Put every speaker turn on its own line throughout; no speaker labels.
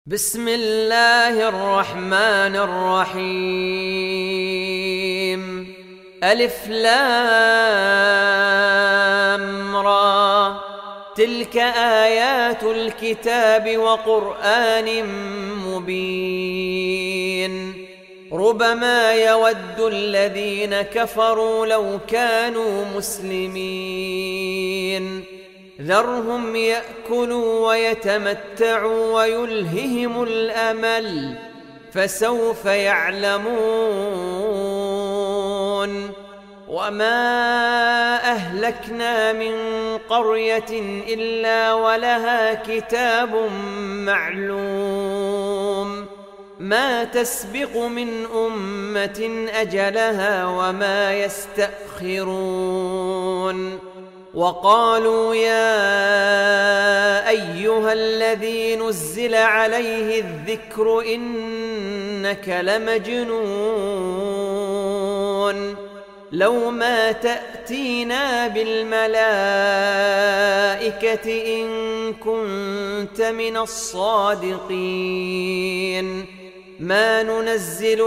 بسم الله الرحمن الرحيم. ألف لام را، تلك آيات الكتاب وقرآن مبين. ربما يود الذين كفروا لو كانوا مسلمين، ذرهم يأكلوا ويتمتعوا ويلههم الأمل، فسوف يعلمون. وما أهلكنا من قرية إلا ولها كتاب معلوم، ما تسبق من أمة أجلها وما يستأخرون. وقالوا يا أيها الذي نزل عليه الذكر إنك لمجنون، لو ما تأتينا بالملائكة إن كنت من الصادقين، ما ننزل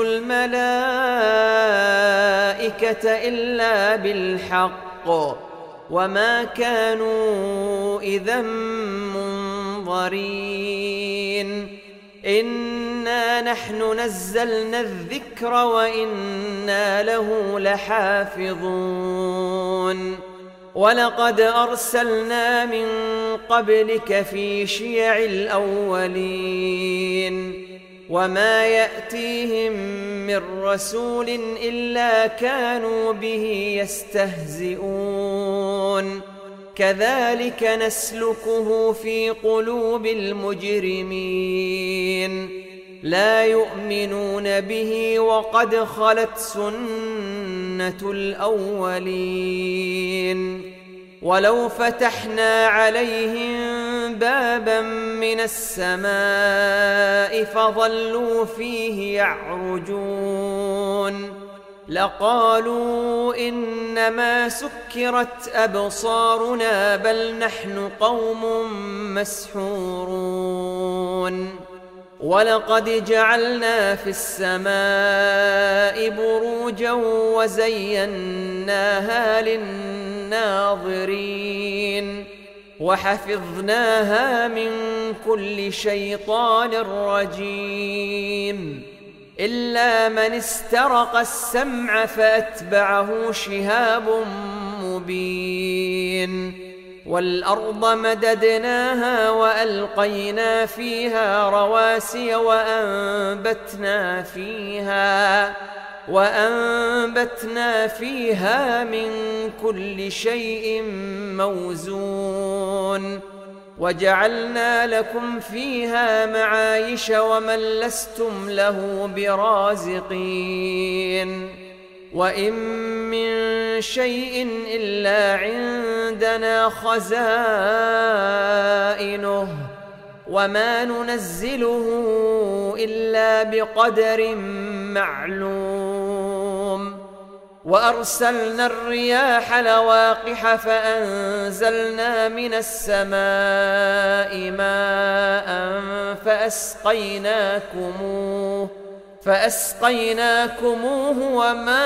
الملائكة إلا بالحق وما كانوا إذا منظرين. إنا نحن نزلنا الذكر وإنا له لحافظون. ولقد أرسلنا من قبلك في شيع الأولين، وما يأتيهم من رسول إلا كانوا به يستهزئون. كذلك نسلكه في قلوب المجرمين، لا يؤمنون به وقد خلت سنة الأولين. ولو فتحنا عليهم بابا من السماء فظلوا فيه يعرجون لقالوا إنما سكرت أبصارنا بل نحن قوم مسحورون. ولقد جعلنا في السماء بروجا وزيناها للناظرين وحفظناها من كل شيطان رجيم، إلا من استرق السمع فأتبعه شهاب مبين. والأرض مددناها وألقينا فيها رواسي وأنبتنا فيها من كل شيء موزون. وجعلنا لكم فيها معايش ومن لستم له برازقين. وإن من شيء إلا عندنا خزائنه وما ننزله إلا بقدر معلوم. وأرسلنا الرياح لواقح فأنزلنا من السماء ماء فأسقيناكموه وما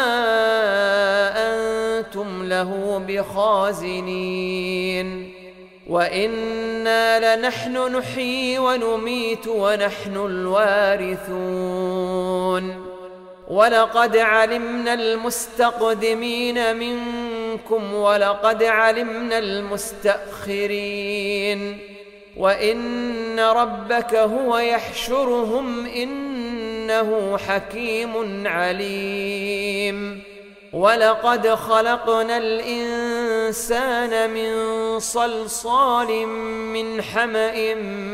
أنتم له بخازنين. وإنا لنحن نحيي ونميت ونحن الوارثون. ولقد علمنا المستقدمين منكم ولقد علمنا المستأخرين، وإن ربك هو يحشرهم إنه حكيم عليم. ولقد خلقنا الإنسان من صلصال من حمأ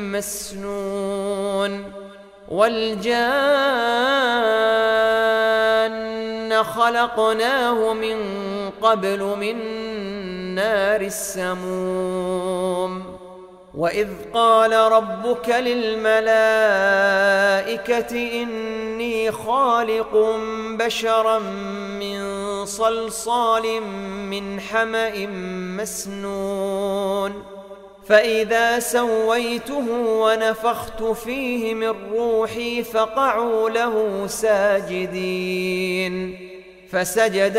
مسنون، والجان خلقناه من قبل من نار السموم. وإذ قال ربك للملائكة إني خالق بشرا من صلصال من حمأ مسنون فإذا سويته ونفخت فيه من روحي فقعوا له ساجدين فسجد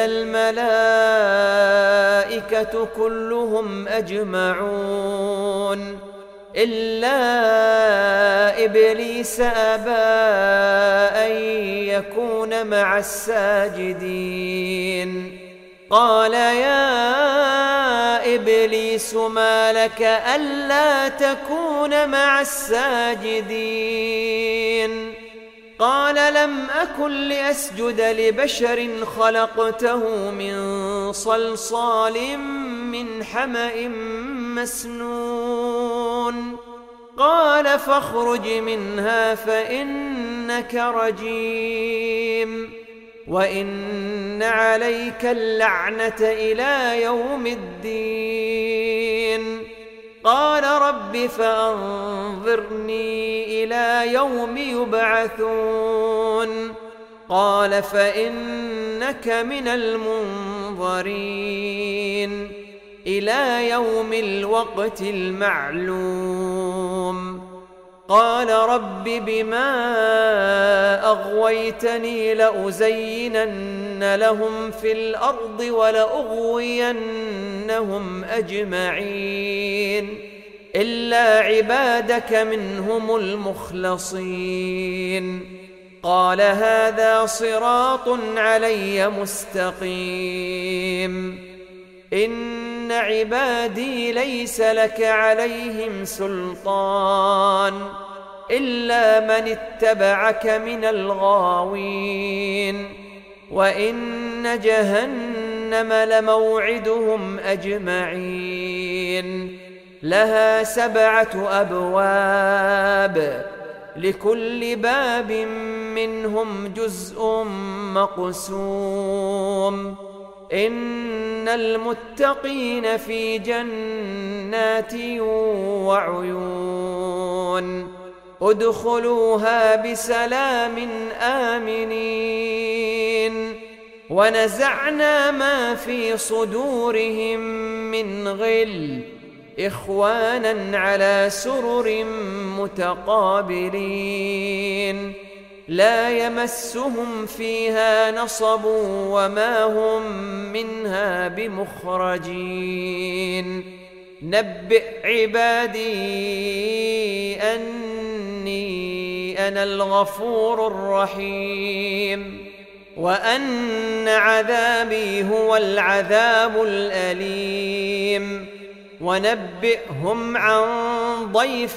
الملائكة كلهم أجمعون إلا إبليس أبى أن يكون مع الساجدين قال يا إبليس ما لك ألا تكون مع الساجدين قال لم أكن لأسجد لبشر خلقته من صلصال من حمأ مسنون قال فاخرج منها فإنك رجيم وإن عليك اللعنة إلى يوم الدين قال رب فأنظرني إلى يوم يبعثون قال فإنك من المنظرين إلى يوم الوقت المعلوم قال رب بما أغويتني لأزينن لهم في الأرض ولأغوينهم أجمعين إلا عبادك منهم المخلصين قال هذا صراط علي مستقيم إن عبادي ليس لك عليهم سلطان إلا من اتبعك من الغاوين وإن جهنم لموعدهم أجمعين لها 7 أبواب لكل باب منهم جزء مقسوم إن المتقين في جنات وعيون ادخلوها بسلام آمنين ونزعنا ما في صدورهم من غل إخوانا على سرر متقابلين لا يمسهم فيها نصب وما هم منها بمخرجين نبئ عبادي أني أنا الغفور الرحيم وأن عذابي هو العذاب الأليم ونبئهم عن ضيف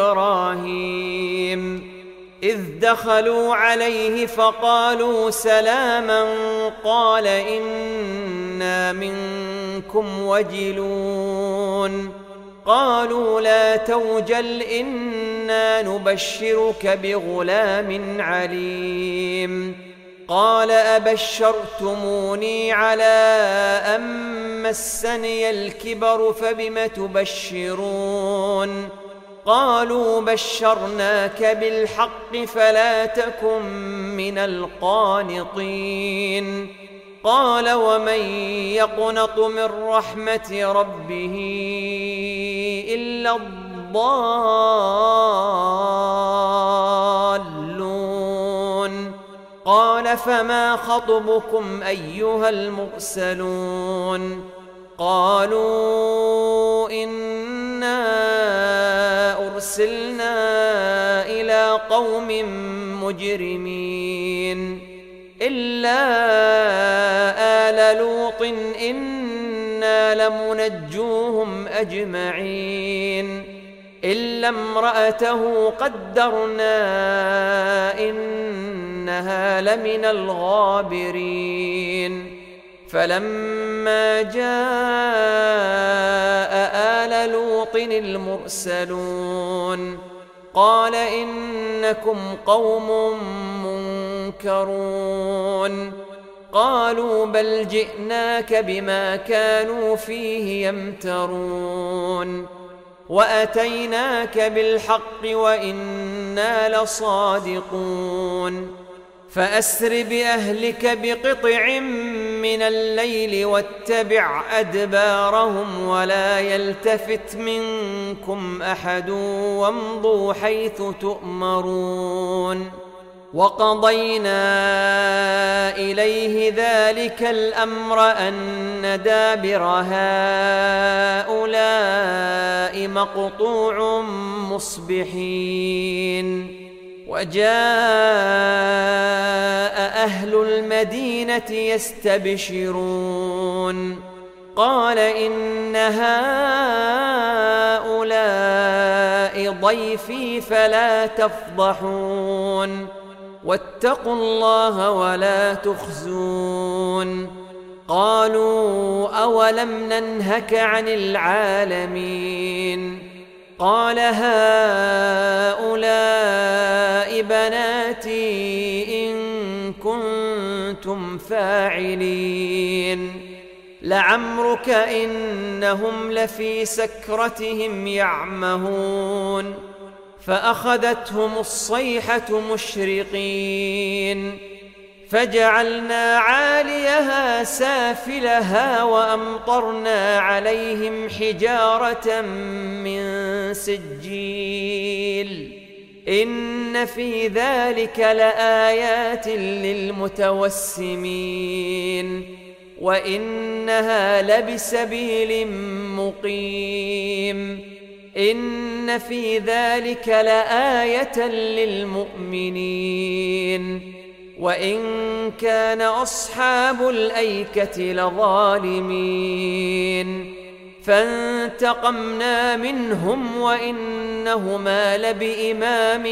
إبراهيم إذ دخلوا عليه فقالوا سلاما قال إنا منكم وجلون قالوا لا توجل إنا نبشرك بغلام عليم قال أبشرتموني على أن مسني الكبر فبم تبشرون قالوا بشرناك بالحق فلا تكن من القانطين قال ومن يقنط من رحمة ربه إلا الضالون قال فما خطبكم أيها المرسلون قالوا إنا أرسلنا إلى قوم مجرمين إلا آل لوط إنا لمنجوهم أجمعين إلا امرأته قدرنا إنها لمن الغابرين فلما جاء آل لوط المرسلون قال إنكم قوم منكرون قالوا بل جئناك بما كانوا فيه يمترون وأتيناك بالحق وإنا لصادقون فأسر بأهلك بقطع من الليل واتبع أدبارهم ولا يلتفت منكم أحد وامضوا حيث تؤمرون وقضينا إليه ذلك الأمر أن دابر هؤلاء مقطوع مصبحين وجاء أهل المدينة يستبشرون قال إن هؤلاء ضيفي فلا تفضحون واتقوا الله ولا تخزون قالوا أولم ننهك عن العالمين قال هؤلاء بناتي إن كنتم فاعلين لعمرك إنهم لفي سكرتهم يعمهون فأخذتهم الصيحة مشرقين فجعلنا عاليها سافلها وأمطرنا عليهم حجارة من سجيل إن في ذلك لآيات للمتوسمين وإنها لبسبيل مقيم إن في ذلك لآية للمؤمنين وإن كان أصحاب الأيكة لظالمين فانتقمنا منهم وإنهما لبإمام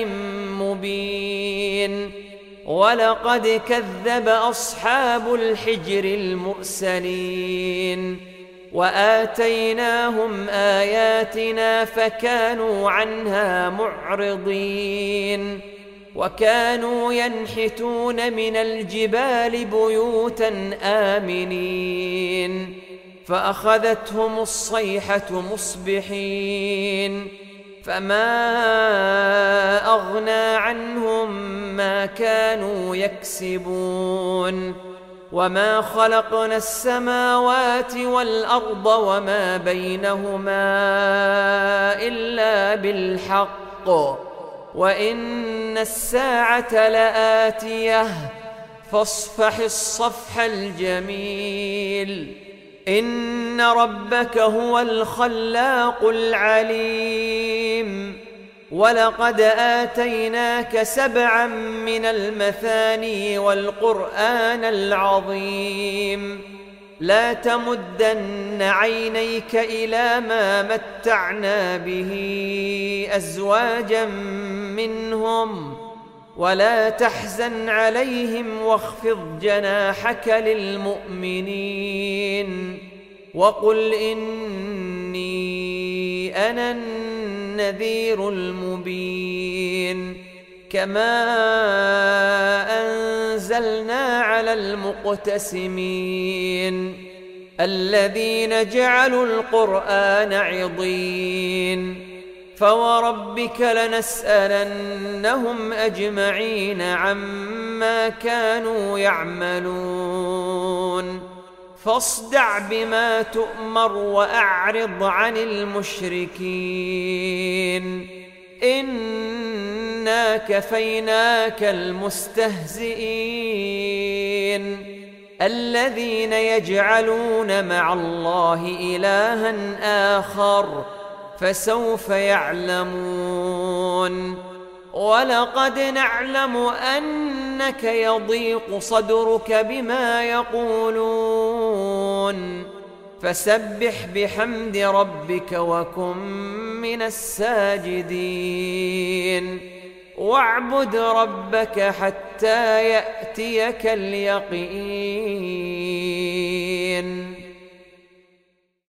مبين ولقد كذب أصحاب الحجر المرسلين وآتيناهم آياتنا فكانوا عنها معرضين وكانوا ينحتون من الجبال بيوتا آمنين فأخذتهم الصيحة مصبحين فما أغنى عنهم ما كانوا يكسبون وما خلقنا السماوات والأرض وما بينهما إلا بالحق وإن الساعة لآتية فاصفح الصفح الجميل إن ربك هو الخلاق العليم ولقد آتيناك 7 من المثاني والقرآن العظيم لا تمدن عينيك إلى ما متعنا به أزواجا منهم ولا تحزن عليهم واخفض جناحك للمؤمنين وقل إني أنا النذير المبين كما أنزلنا على المقتسمين الذين جعلوا القرآن عضين فوربك لنسألنهم أجمعين عما كانوا يعملون فاصدع بما تؤمر وأعرض عن المشركين إنا كفيناك المستهزئين الذين يجعلون مع الله إلها آخر فسوف يعلمون ولقد نعلم أنك يضيق صدرك بما يقولون فسبح بحمد ربك وكن من الساجدين واعبد ربك حتى يأتيك اليقين